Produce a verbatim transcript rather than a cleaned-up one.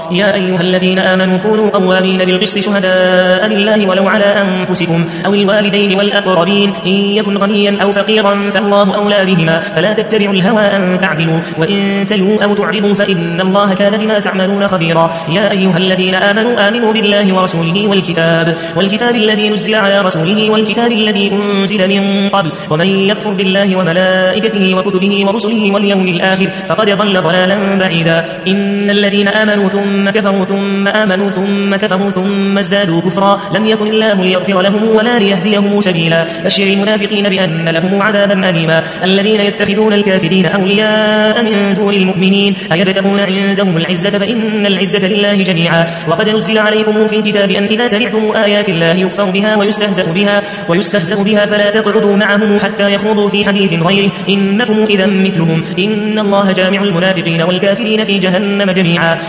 يا أيها الذين آمنوا كونوا قوامين بالقسط شهداء لله ولو على أنفسكم أو الوالدين والأقربين إن يكن غنيا أو فقيرا فالله أولى بهما فلا تتبعوا الهوى أن تعدلوا وإن تلووا أو تعرضوا فإن الله كان بما تعملون خبيرا. يا أيها الذين آمنوا آمنوا بالله ورسوله والكتاب والكتاب الذي نزل على رسوله والكتاب الذي أنزل من قبل ومن يكفر بالله وملائكته وكتبه ورسله واليوم الآخر فقد ضل ضلالا بعيدا. إن الذين آمنوا ثم كفروا ثم آمنوا ثم كفروا ثم ازدادوا كفرا لم يكن الله ليغفر لهم ولا ليهديهم سبيلا. بشر المنافقين بأن لهم عذابا أليما. الذين يتخذون الكافرين أولياء من دون المؤمنين أيبتغون عندهم العزة فإن العزة لله جميعا. وقد نزل عليكم في الكتاب أن إذا سمعتم آيات الله يكفر بها ويستهزأ بها ويستهزأ بها فلا تقعدوا معهم حتى يخوضوا في حديث غيره إنكم إذا مثلهم إن الله جامع المنافقين والكافرين في جهنم جميعا.